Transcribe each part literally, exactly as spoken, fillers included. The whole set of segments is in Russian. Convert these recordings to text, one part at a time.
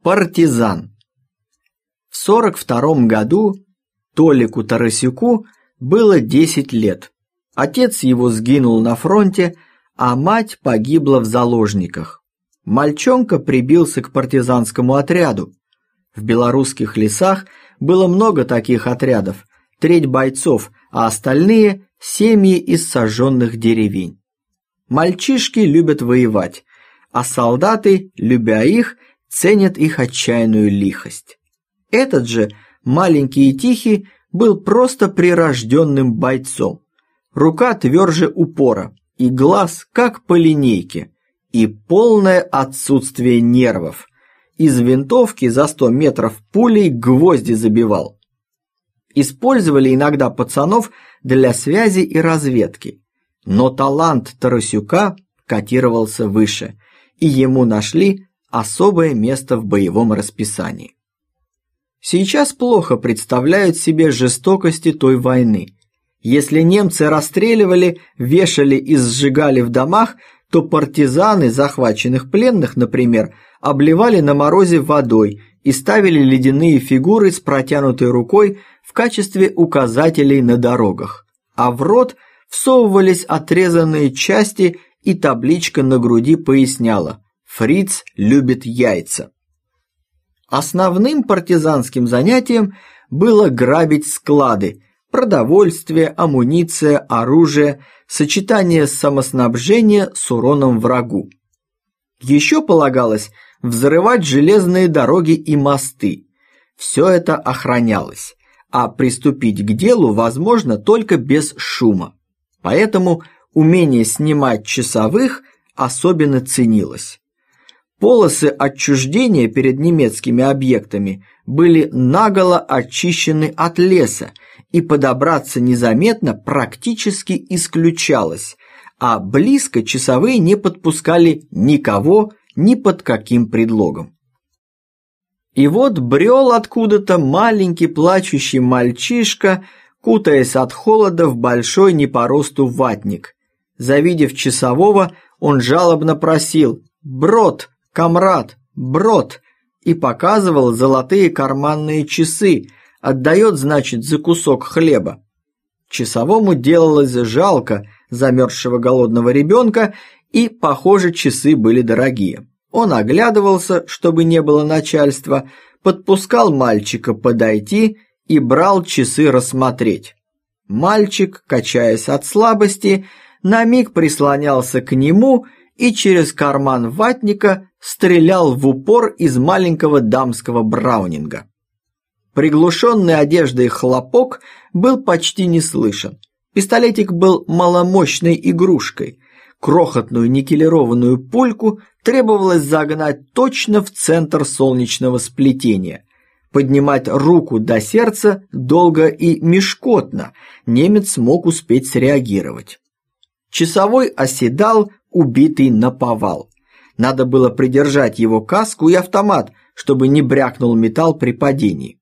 Партизан. В сорок втором году Толику Тарасюку было десять лет. Отец его сгинул на фронте, а мать погибла в заложниках. Мальчонка прибился к партизанскому отряду. В белорусских лесах было много таких отрядов, треть бойцов, а остальные – семьи из сожженных деревень. Мальчишки любят воевать, а солдаты, любя их, ценят их отчаянную лихость. Этот же, маленький и тихий, был просто прирожденным бойцом. Рука тверже упора, и глаз как по линейке, и полное отсутствие нервов. Из винтовки за сто метров пулей гвозди забивал. Использовали иногда пацанов для связи и разведки, но талант Тарасюка котировался выше, и ему нашли особое место в боевом расписании. Сейчас плохо представляют себе жестокости той войны. Если немцы расстреливали, вешали и сжигали в домах, то партизаны захваченных пленных, например, обливали на морозе водой и ставили ледяные фигуры с протянутой рукой в качестве указателей на дорогах, а в рот всовывались отрезанные части, и табличка на груди поясняла: «Фриц любит яйца». Основным партизанским занятием было грабить склады, продовольствие, амуниция, оружие, сочетание самоснабжения с уроном врагу. Еще полагалось взрывать железные дороги и мосты. Все это охранялось, а приступить к делу возможно только без шума. Поэтому умение снимать часовых особенно ценилось. Полосы отчуждения перед немецкими объектами были наголо очищены от леса, и подобраться незаметно практически исключалось, а близко часовые не подпускали никого ни под каким предлогом. И вот брел откуда-то маленький плачущий мальчишка, кутаясь от холода в большой не по росту ватник. Завидев часового, он жалобно просил: «Брод, комрад, брод!» и показывал золотые карманные часы, отдает, значит, за кусок хлеба. Часовому делалось жалко замерзшего голодного ребенка, и, похоже, часы были дорогие. Он оглядывался, чтобы не было начальства, подпускал мальчика подойти и брал часы рассмотреть. Мальчик, качаясь от слабости, на миг прислонялся к нему и через карман ватника стрелял в упор из маленького дамского браунинга. Приглушенный одеждой хлопок был почти не слышен. Пистолетик был маломощной игрушкой. Крохотную никелированную пульку требовалось загнать точно в центр солнечного сплетения. Поднимать руку до сердца долго и мешкотно, немец мог успеть среагировать. Часовой оседал, убитый наповал. Надо было придержать его каску и автомат, чтобы не брякнул металл при падении.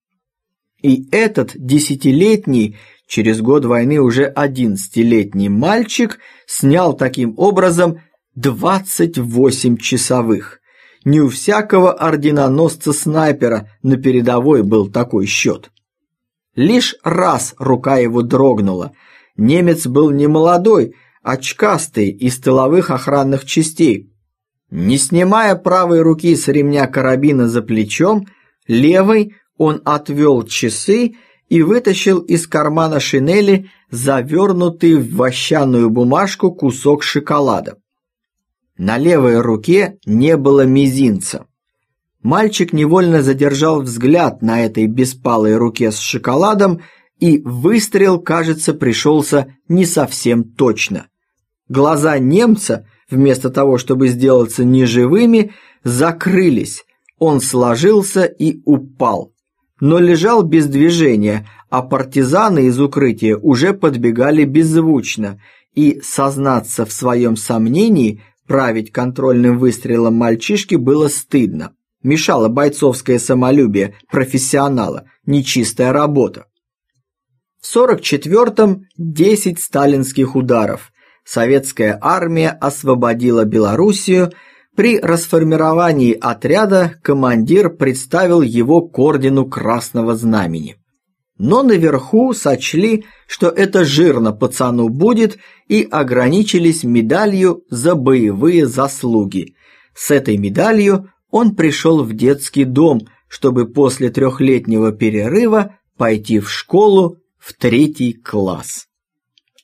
И этот десятилетний, через год войны уже одиннадцатилетний мальчик снял таким образом двадцать восемь часовых. Не у всякого орденоносца-снайпера на передовой был такой счет. Лишь раз рука его дрогнула. Немец был не молодой, очкастый, из тыловых охранных частей. Не снимая правой руки с ремня карабина за плечом, левой он отвел часы и вытащил из кармана шинели завернутый в вощаную бумажку кусок шоколада. На левой руке не было мизинца. Мальчик невольно задержал взгляд на этой беспалой руке с шоколадом, и выстрел, кажется, пришелся не совсем точно. Глаза немца, вместо того, чтобы сделаться неживыми, закрылись. Он сложился и упал. Но лежал без движения, а партизаны из укрытия уже подбегали беззвучно, и сознаться в своем сомнении править контрольным выстрелом мальчишки было стыдно. Мешало бойцовское самолюбие профессионала, нечистая работа. В сорок четвёртом десять сталинских ударов. Советская армия освободила Белоруссию, При расформировании отряда командир представил его к ордену Красного Знамени. Но наверху сочли, что это жирно пацану будет, и ограничились медалью за боевые заслуги. С этой медалью он пришел в детский дом, чтобы после трехлетнего перерыва пойти в школу в третий класс.